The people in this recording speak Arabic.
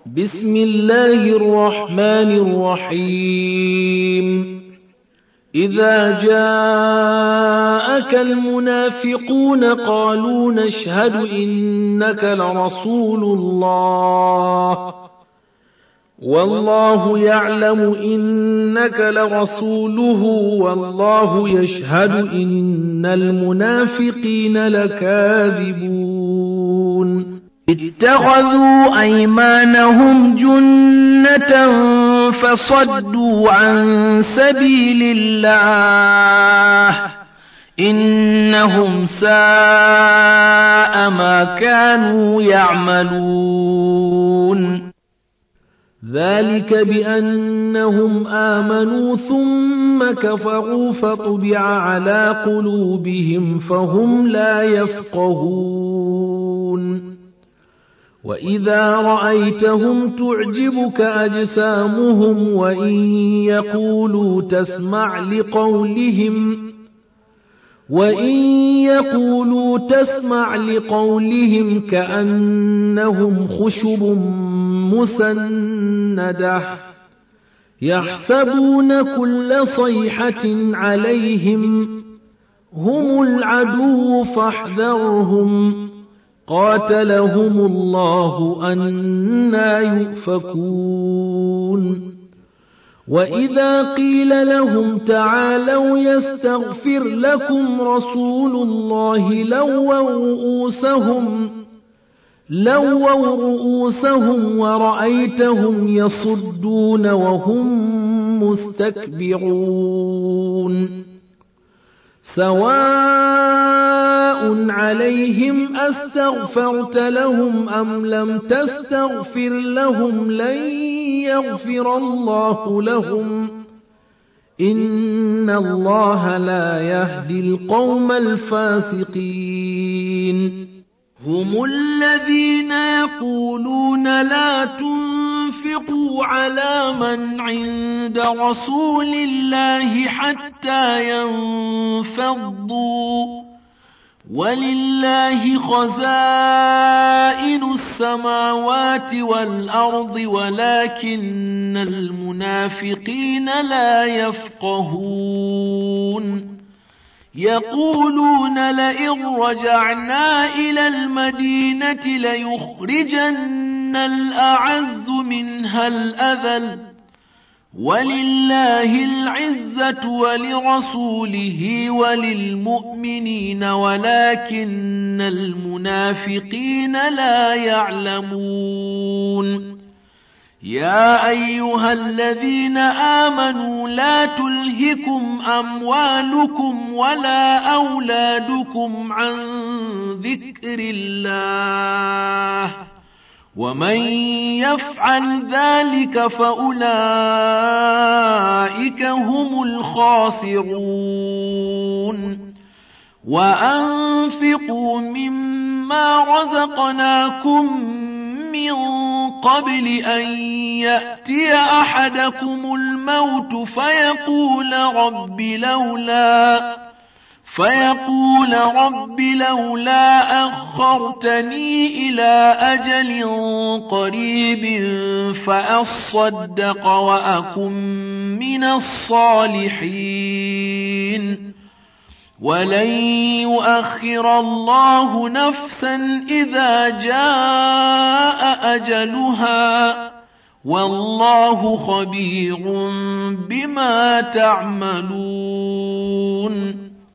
بسم الله الرحمن الرحيم إذا جاءك المنافقون قالوا نشهد إنك لرسول الله والله يعلم إنك لرسوله والله يشهد إن المنافقين لكاذبون اتخذوا أيمانهم جنة فصدوا عن سبيل الله إنهم ساء ما كانوا يعملون ذلك بأنهم آمنوا ثم كفروا فطبع على قلوبهم فهم لا يفقهون وإذا رأيتهم تعجبك أجسامهم وإن يقولوا تسمع لقولهم كأنهم خشب مسندة يحسبون كل صيحة عليهم هم العدو فاحذرهم قاتلهم الله أنى يؤفكون وإذا قيل لهم تعالوا يستغفر لكم رسول الله لووا رؤوسهم ورأيتهم يصدون وهم مستكبرون سواء عليهم أستغفرت لهم أم لم تستغفر لهم لن يغفر الله لهم إن الله لا يهدي القوم الفاسقين هم الذين يقولون لا تنفقوا على من عند رسول الله حتى ينفضوا ولله خزائن السماوات والأرض ولكن المنافقين لا يفقهون يقولون لئن رجعنا إلى المدينة ليخرجن الأعز منها الأذل ولله العزة ولرسوله وللمؤمنين ولكن المنافقين لا يعلمون يا أيها الذين آمنوا لا تلهكم أموالكم ولا أولادكم عن ذكر الله ومن يفعل ذلك فأولئك هم الخاسرون وأنفقوا مما رزقناكم من قبل أن يأتي أحدكم الموت فيقول رب لولا أخرتني إلى أجل قريب فأصدق وأكن من الصالحين ولن يؤخر الله نفسا إذا جاء أجلها والله خبير بما تعملون